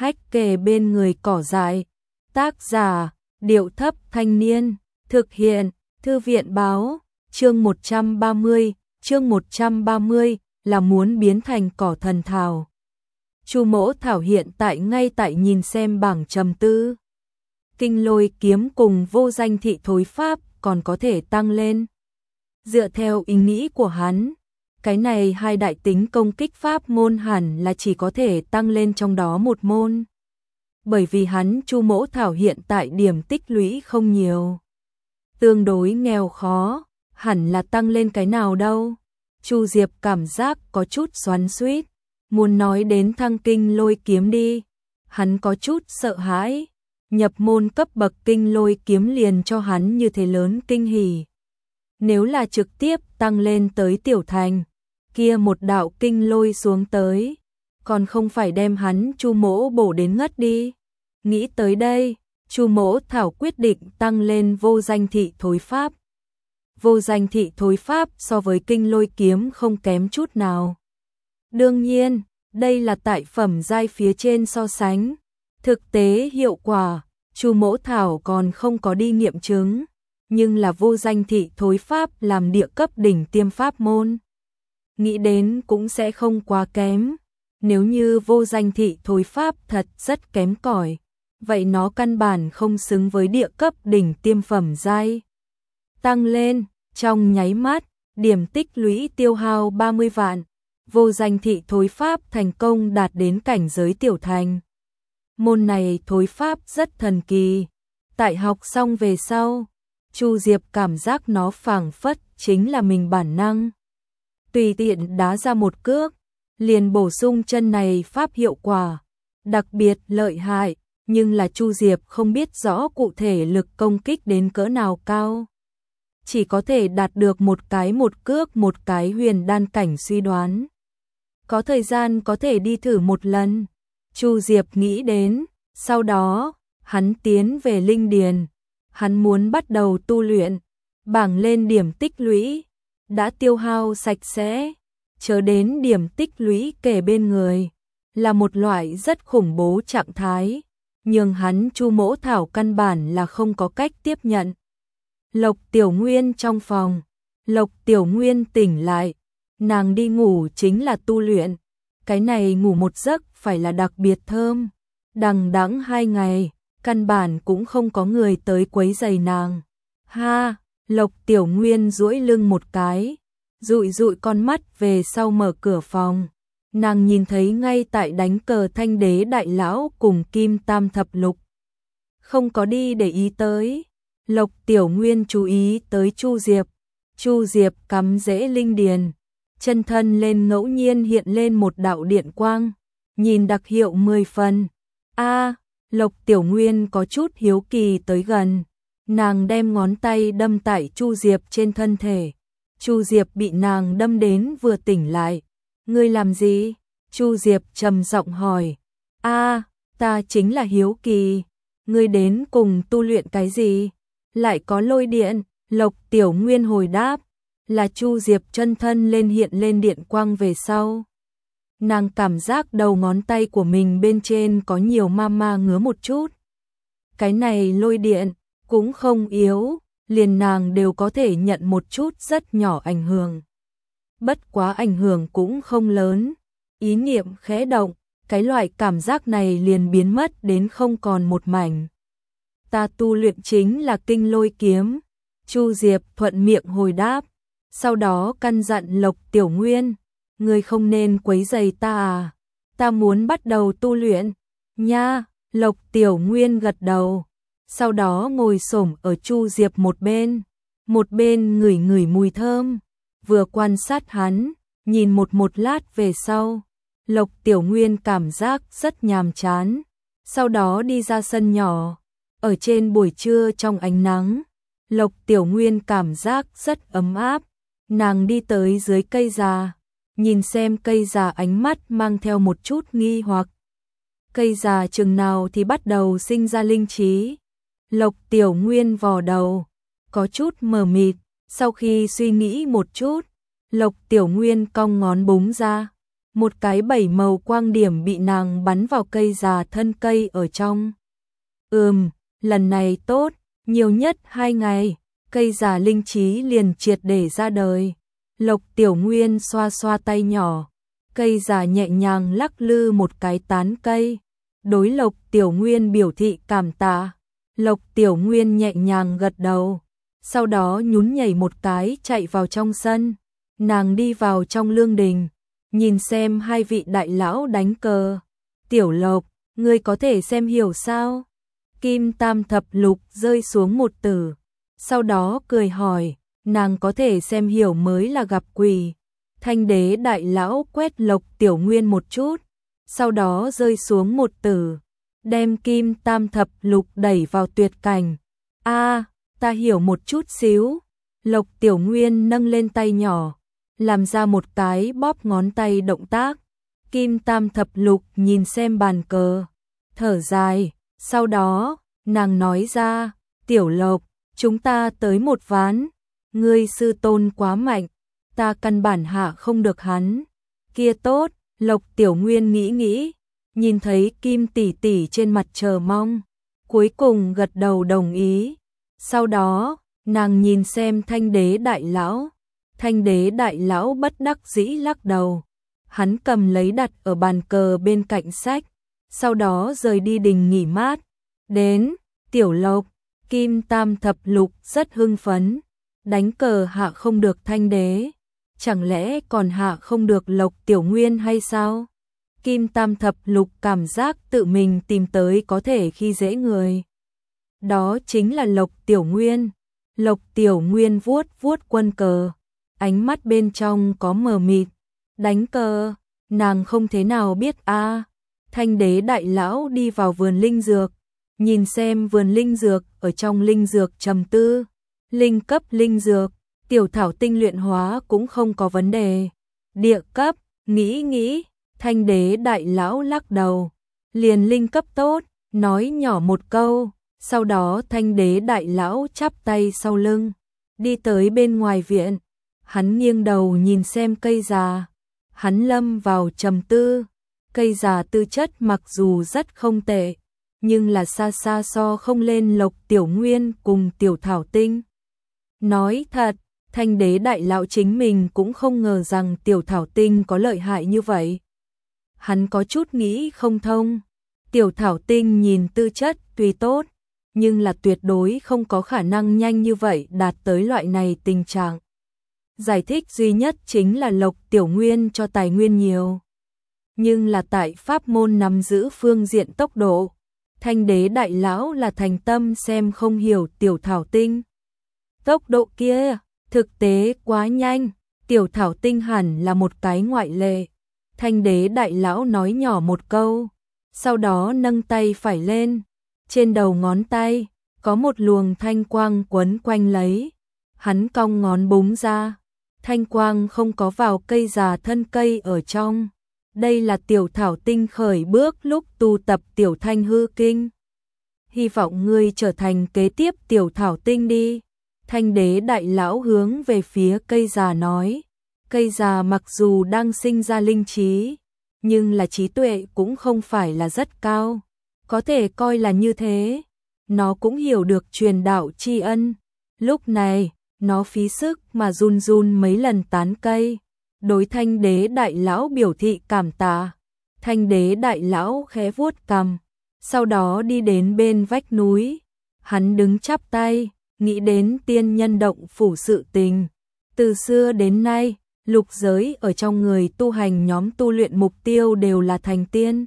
hách kề bên người cỏ dại. Tác giả, Điệu Thấp Thanh Niên. Thực hiện, Thư viện Báo. Chương 130 là muốn biến thành cỏ thần thảo. Chu Mỗ Thảo hiện tại ngay tại nhìn xem bảng trầm tư. Kinh Lôi Kiếm cùng Vô Danh Thị Thối Pháp còn có thể tăng lên. Dựa theo ý nghĩ của hắn, cái này hai đại tính công kích pháp môn hẳn là chỉ có thể tăng lên trong đó một môn. Bởi vì hắn Chu Mỗ Thảo hiện tại điểm tích lũy không nhiều, tương đối nghèo khó, hẳn là tăng lên cái nào đâu. Chu Diệp cảm giác có chút xoắn xuýt, muốn nói đến thăng Kinh Lôi Kiếm đi, hắn có chút sợ hãi. Nhập môn cấp bậc Kinh Lôi Kiếm liền cho hắn như thế lớn kinh hỉ. Nếu là trực tiếp tăng lên tới tiểu thành, kia một đạo kinh lôi xuống tới, còn không phải đem hắn Chu Mỗ bổ đến ngất đi. Nghĩ tới đây, Chu Mỗ Thảo quyết định tăng lên Vô Danh Thị Thối Pháp. Vô Danh Thị Thối Pháp so với Kinh Lôi Kiếm không kém chút nào. Đương nhiên, đây là tại phẩm giai phía trên so sánh. Thực tế hiệu quả, Chu Mỗ Thảo còn không có đi nghiệm chứng, nhưng là Vô Danh Thị Thối Pháp làm địa cấp đỉnh tiêm pháp môn, nghĩ đến cũng sẽ không quá kém. Nếu như Vô Danh Thị Thối Pháp thật rất kém cỏi, vậy nó căn bản không xứng với địa cấp đỉnh tiêm phẩm giai. Tăng lên, trong nháy mắt, điểm tích lũy tiêu hao 30 vạn, Vô Danh Thị Thối Pháp thành công đạt đến cảnh giới tiểu thành. Môn này thối pháp rất thần kỳ. Tại học xong về sau, Chu Diệp cảm giác nó phảng phất chính là mình bản năng. Tùy tiện đá ra một cước, liền bổ sung chân này pháp hiệu quả, đặc biệt lợi hại, nhưng là Chu Diệp không biết rõ cụ thể lực công kích đến cỡ nào cao. Chỉ có thể đạt được một cước một cái huyền đan cảnh suy đoán. Có thời gian có thể đi thử một lần. Chu Diệp nghĩ đến, sau đó, hắn tiến về Linh Điền, hắn muốn bắt đầu tu luyện, bảng lên điểm tích lũy, đã tiêu hao sạch sẽ, chờ đến điểm tích lũy kề bên người, là một loại rất khủng bố trạng thái, nhưng hắn Chu Mỗ Thảo căn bản là không có cách tiếp nhận. Lộc Tiểu Nguyên trong phòng, Lộc Tiểu Nguyên tỉnh lại, nàng đi ngủ chính là tu luyện. Cái này ngủ một giấc phải là đặc biệt thơm, đằng đẵng 2 ngày, căn bản cũng không có người tới quấy rầy nàng. Ha, Lộc Tiểu Nguyên duỗi lưng một cái, dụi dụi con mắt về sau mở cửa phòng. Nàng nhìn thấy ngay tại đánh cờ Thanh Đế đại lão cùng Kim Tam Thập Lục. Không có đi để ý tới. Lộc Tiểu Nguyên chú ý tới Chu Diệp. Chu Diệp cắm rễ linh điền. Chân thân lên ngẫu nhiên hiện lên một đạo điện quang, nhìn đặc hiệu 10 phần. Lộc Tiểu Nguyên có chút hiếu kỳ tới gần, nàng đem ngón tay đâm tại Chu Diệp trên thân thể. Chu Diệp bị nàng đâm đến vừa tỉnh lại. Ngươi làm gì? Chu Diệp trầm giọng hỏi. Ta chính là hiếu kỳ. Ngươi đến cùng tu luyện cái gì? Lại có lôi điện, Lộc Tiểu Nguyên hồi đáp. Là Chu Diệp chân thân lên hiện lên điện quang về sau. Nàng cảm giác đầu ngón tay của mình bên trên có nhiều ma ngứa một chút. Cái này lôi điện, cũng không yếu, liền nàng đều có thể nhận một chút rất nhỏ ảnh hưởng. Bất quá ảnh hưởng cũng không lớn, ý niệm khẽ động, cái loại cảm giác này liền biến mất đến không còn một mảnh. Ta tu luyện chính là Kinh Lôi Kiếm, Chu Diệp thuận miệng hồi đáp. Sau đó căn dặn Lộc Tiểu Nguyên, ngươi không nên quấy rầy ta à, ta muốn bắt đầu tu luyện. Nha, Lộc Tiểu Nguyên gật đầu, sau đó ngồi xổm ở Chu Diệp một bên ngửi ngửi mùi thơm, vừa quan sát hắn, nhìn một lát về sau, Lộc Tiểu Nguyên cảm giác rất nhàm chán, sau đó đi ra sân nhỏ, ở trên buổi trưa trong ánh nắng, Lộc Tiểu Nguyên cảm giác rất ấm áp. Nàng đi tới dưới cây già, nhìn xem cây già ánh mắt mang theo một chút nghi hoặc. Cây già chừng nào thì bắt đầu sinh ra linh trí. Lộc Tiểu Nguyên vò đầu, có chút mờ mịt, sau khi suy nghĩ một chút, Lộc Tiểu Nguyên cong ngón búng ra. một cái 7 màu quang điểm bị nàng bắn vào cây già thân cây ở trong. Lần này tốt, nhiều nhất 2 ngày, cây già linh trí liền triệt để ra đời. Lộc Tiểu Nguyên xoa xoa tay nhỏ, cây già nhẹ nhàng lắc lư một cái tán cây. Đối Lộc Tiểu Nguyên biểu thị cảm tạ. Lộc Tiểu Nguyên nhẹ nhàng gật đầu, sau đó nhún nhảy một cái chạy vào trong sân. Nàng đi vào trong lương đình, nhìn xem hai vị đại lão đánh cờ. Tiểu Lộc, ngươi có thể xem hiểu sao? Kim Tam Thập Lục rơi xuống một tử, sau đó cười hỏi, nàng có thể xem hiểu mới là gặp quỷ. Thanh đế đại lão quét Lộc Tiểu Nguyên một chút, sau đó rơi xuống một tử, đem Kim Tam Thập Lục đẩy vào tuyệt cảnh. Ta hiểu một chút xíu. Lộc Tiểu Nguyên nâng lên tay nhỏ, làm ra một cái bóp ngón tay động tác. Kim Tam Thập Lục nhìn xem bàn cờ, thở dài, sau đó, nàng nói ra, Tiểu Lộc, chúng ta tới một ván, ngươi sư tôn quá mạnh, ta căn bản hạ không được hắn. Kia tốt, Lộc Tiểu Nguyên nghĩ, nhìn thấy Kim tỷ tỷ trên mặt chờ mong, cuối cùng gật đầu đồng ý. Sau đó, nàng nhìn xem Thanh đế đại lão. Thanh đế đại lão bất đắc dĩ lắc đầu. Hắn cầm lấy đặt ở bàn cờ bên cạnh sách, sau đó rời đi đình nghỉ mát. Đến, Tiểu Lộc, Kim Tam Thập Lục rất hưng phấn. Đánh cờ hạ không được Thanh đế, chẳng lẽ còn hạ không được Lộc Tiểu Nguyên hay sao? Kim Tam Thập Lục cảm giác tự mình tìm tới có thể khi dễ người. Đó chính là Lộc Tiểu Nguyên. Lộc Tiểu Nguyên vuốt vuốt quân cờ, ánh mắt bên trong có mờ mịt. Đánh cờ, nàng không thế nào biết a. Thanh đế đại lão đi vào vườn linh dược, nhìn xem vườn linh dược, ở trong linh dược trầm tư. Linh cấp linh dược, tiểu thảo tinh luyện hóa cũng không có vấn đề. Địa cấp, nghĩ, Thanh đế đại lão lắc đầu. Liền linh cấp tốt, nói nhỏ một câu, sau đó Thanh đế đại lão chắp tay sau lưng, đi tới bên ngoài viện. Hắn nghiêng đầu nhìn xem cây già, hắn lâm vào trầm tư. Cây già tư chất mặc dù rất không tệ, nhưng là xa xa so không lên Lộc Tiểu Nguyên cùng tiểu thảo tinh. Nói thật, Thanh đế đại lão chính mình cũng không ngờ rằng tiểu thảo tinh có lợi hại như vậy. Hắn có chút nghĩ không thông. Tiểu thảo tinh nhìn tư chất tuy tốt, nhưng là tuyệt đối không có khả năng nhanh như vậy đạt tới loại này tình trạng. Giải thích duy nhất chính là Lộc Tiểu Nguyên cho tài nguyên nhiều. Nhưng là tại pháp môn nắm giữ phương diện tốc độ, Thanh đế đại lão là thành tâm xem không hiểu tiểu thảo tinh. Tốc độ kia, thực tế quá nhanh, tiểu thảo tinh hẳn là một cái ngoại lệ. Thanh đế đại lão nói nhỏ một câu, sau đó nâng tay phải lên, trên đầu ngón tay, có một luồng thanh quang quấn quanh lấy. Hắn cong ngón búng ra, thanh quang không có vào cây già thân cây ở trong. Đây là tiểu thảo tinh khởi bước lúc tu tập tiểu thanh hư kinh. Hy vọng ngươi trở thành kế tiếp tiểu thảo tinh đi. Thanh đế đại lão hướng về phía cây già nói. Cây già mặc dù đang sinh ra linh trí, nhưng là trí tuệ cũng không phải là rất cao. Có thể coi là như thế. Nó cũng hiểu được truyền đạo tri ân. Lúc này, nó phí sức mà run run mấy lần tán cây. Đối Thanh đế đại lão biểu thị cảm tạ. Thanh đế đại lão khẽ vuốt cằm, sau đó đi đến bên vách núi. Hắn đứng chắp tay, nghĩ đến tiên nhân động phủ sự tình. Từ xưa đến nay, lục giới ở trong người tu hành nhóm tu luyện mục tiêu đều là thành tiên.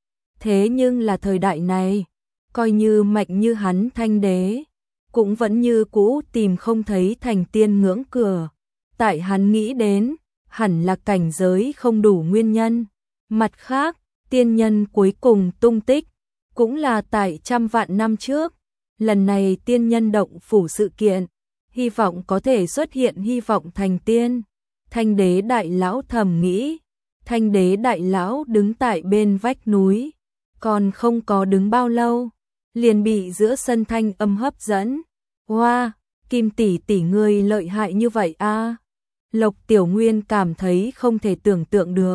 Thế nhưng là thời đại này, coi như mạnh như hắn Thanh đế, cũng vẫn như cũ tìm không thấy thành tiên ngưỡng cửa. Tại hắn nghĩ đến, hẳn là cảnh giới không đủ nguyên nhân. Mặt khác, tiên nhân cuối cùng tung tích, cũng là tại trăm vạn năm trước. Lần này tiên nhân động phủ sự kiện, hy vọng có thể xuất hiện hy vọng thành tiên. Thanh đế đại lão thầm nghĩ. Thanh đế đại lão đứng tại bên vách núi, còn không có đứng bao lâu, liền bị giữa sân thanh âm hấp dẫn. Wow, Kim tỷ tỷ ngươi lợi hại như vậy a. Lộc Tiểu Nguyên cảm thấy không thể tưởng tượng được.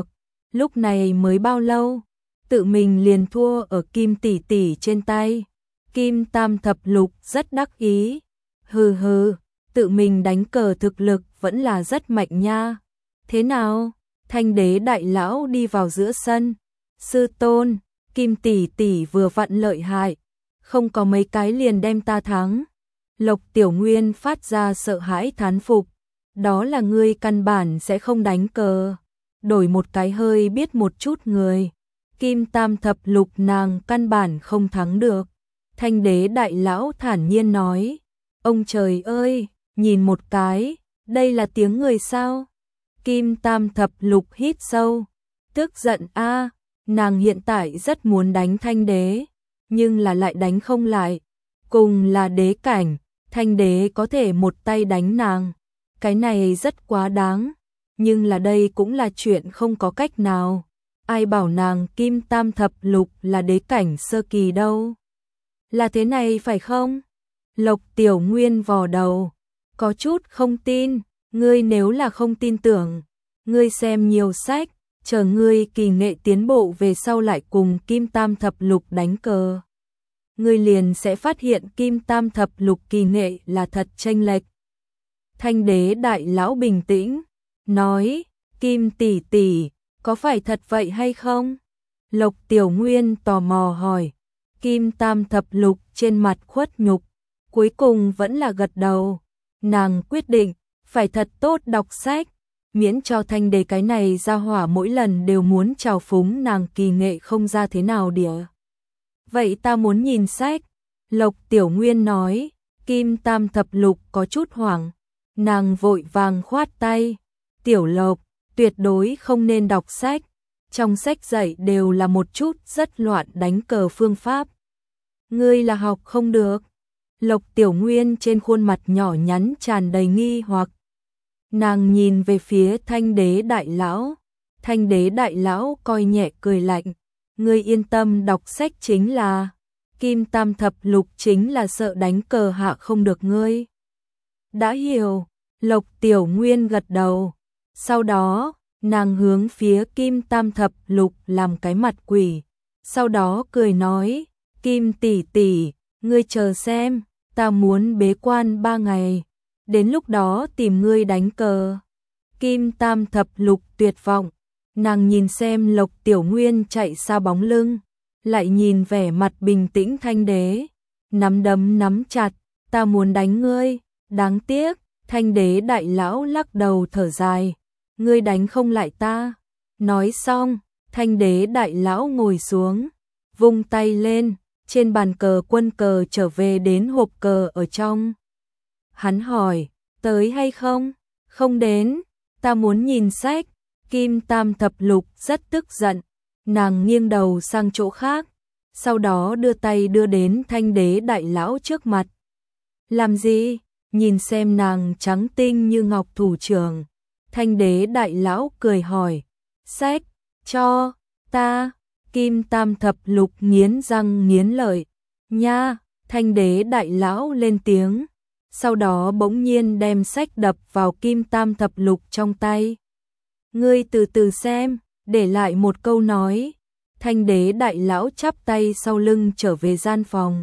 lúc này mới bao lâu, tự mình liền thua ở Kim tỷ tỷ trên tay. Kim Tam Thập Lục rất đắc ý. Hừ hừ, tự mình đánh cờ thực lực vẫn là rất mạnh nha. Thế nào? Thanh đế đại lão đi vào giữa sân. Sư tôn, Kim tỷ tỷ vừa vặn lợi hại, không có mấy cái liền đem ta thắng. Lộc Tiểu Nguyên phát ra sợ hãi thán phục. Đó là ngươi căn bản sẽ không đánh cờ. Đổi một cái hơi biết một chút người, Kim Tam Thập Lục nàng căn bản không thắng được. Thanh đế đại lão thản nhiên nói. Ông trời ơi, nhìn một cái, đây là tiếng người sao? Kim Tam Thập Lục hít sâu. Tức giận a, nàng hiện tại rất muốn đánh thanh đế, nhưng là lại đánh không lại. Cùng là đế cảnh, thanh đế có thể một tay đánh nàng. Cái này rất quá đáng, nhưng là đây cũng là chuyện không có cách nào. Ai bảo nàng Kim Tam Thập Lục là đế cảnh sơ kỳ đâu. Là thế này phải không? Lộc Tiểu Nguyên vò đầu, có chút không tin. Ngươi nếu là không tin tưởng, ngươi xem nhiều sách, chờ ngươi kỳ nghệ tiến bộ về sau lại cùng Kim Tam Thập Lục đánh cờ. Ngươi liền sẽ phát hiện Kim Tam Thập Lục kỳ nghệ là thật chênh lệch. Thanh đế đại lão bình tĩnh, nói, Kim tỷ tỷ, có phải thật vậy hay không? Lộc Tiểu Nguyên tò mò hỏi. Kim Tam Thập Lục trên mặt khuất nhục, cuối cùng vẫn là gật đầu. Nàng quyết định, phải thật tốt đọc sách, miễn cho thanh đế cái này ra hỏa mỗi lần đều muốn trào phúng nàng kỳ nghệ không ra thế nào đỉa. Vậy ta muốn nhìn sách. Lộc Tiểu Nguyên nói. Kim Tam Thập Lục có chút hoảng, nàng vội vàng khoát tay. Tiểu Lộc, tuyệt đối không nên đọc sách, trong sách dạy đều là một chút rất loạn đánh cờ phương pháp. Ngươi là học không được. Lộc Tiểu Nguyên trên khuôn mặt nhỏ nhắn tràn đầy nghi hoặc. Nàng nhìn về phía Thanh đế đại lão. Thanh đế đại lão coi nhẹ cười lạnh. Ngươi yên tâm, đọc sách chính là Kim Tam Thập Lục chính là sợ đánh cờ hạ không được ngươi. Đã hiểu. Lộc Tiểu Nguyên gật đầu. Sau đó, nàng hướng phía Kim Tam Thập Lục làm cái mặt quỷ. Sau đó cười nói, Kim tỷ tỷ, ngươi chờ xem, ta muốn bế quan 3 ngày. Đến lúc đó tìm ngươi đánh cờ. Kim Tam Thập Lục tuyệt vọng. Nàng nhìn xem Lộc Tiểu Nguyên chạy xa bóng lưng, lại nhìn vẻ mặt bình tĩnh Thanh đế. Nắm đấm nắm chặt, ta muốn đánh ngươi. Đáng tiếc, Thanh đế đại lão lắc đầu thở dài. Ngươi đánh không lại ta. Nói xong, Thanh đế đại lão ngồi xuống, vung tay lên, trên bàn cờ quân cờ trở về đến hộp cờ ở trong. Hắn hỏi, tới hay không? Không đến, ta muốn nhìn sách. Kim Tam Thập Lục rất tức giận, nàng nghiêng đầu sang chỗ khác, sau đó đưa tay đưa đến Thanh đế đại lão trước mặt. Làm gì? Nhìn xem nàng trắng tinh như ngọc thủ trưởng. Thanh đế đại lão cười hỏi, sách, cho, ta. Kim Tam Thập Lục nghiến răng nghiến lợi, nha. Thanh đế đại lão lên tiếng, sau đó bỗng nhiên đem sách đập vào Kim Tam Thập Lục trong tay. Ngươi từ từ xem, để lại một câu nói. Thanh đế đại lão chắp tay sau lưng trở về gian phòng.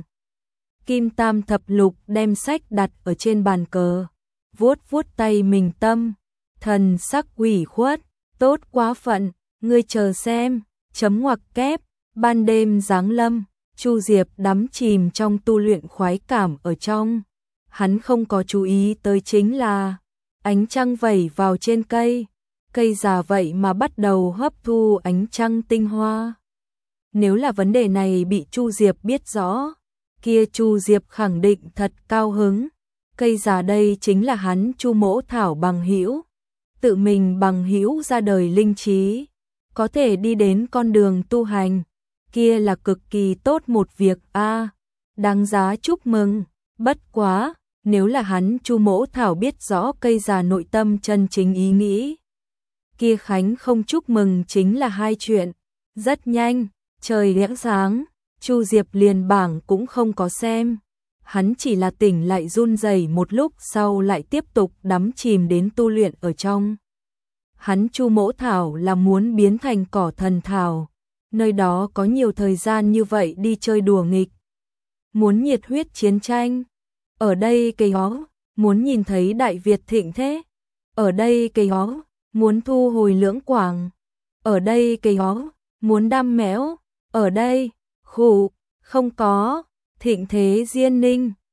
Kim Tam Thập Lục đem sách đặt ở trên bàn cờ, vuốt vuốt tay mình tâm, thần sắc ủy khuất, tốt quá phận, ngươi chờ xem, chấm ngoặc kép. Ban đêm giáng lâm, Chu Diệp đắm chìm trong tu luyện khoái cảm ở trong. Hắn không có chú ý tới chính là ánh trăng vẩy vào trên cây, cây già vậy mà bắt đầu hấp thu ánh trăng tinh hoa. Nếu là vấn đề này bị Chu Diệp biết rõ, kia Chu Diệp khẳng định thật cao hứng. Cây già đây chính là hắn Chu Mỗ Thảo bằng hữu, tự mình bằng hữu ra đời linh trí, có thể đi đến con đường tu hành, kia là cực kỳ tốt một việc a, đáng giá chúc mừng. Bất quá, nếu là hắn Chu Mỗ Thảo biết rõ cây già nội tâm chân chính ý nghĩ, kia khánh không chúc mừng chính là hai chuyện. Rất nhanh, trời lẽ sáng, Chu Diệp liền bảng cũng không có xem, hắn chỉ là tỉnh lại run rẩy một lúc sau lại tiếp tục đắm chìm đến tu luyện ở trong. hắn Chu Mỗ Thảo là muốn biến thành cỏ thần thảo, nơi đó có nhiều thời gian như vậy đi chơi đùa nghịch. Muốn nhiệt huyết chiến tranh, ở đây cây hó, muốn nhìn thấy Đại Việt thịnh thế, ở đây cây hó, muốn thu hồi Lưỡng Quảng, ở đây cây hó, muốn đam mẽo, ở đây, khụ, không có, thịnh thế Diên Ninh.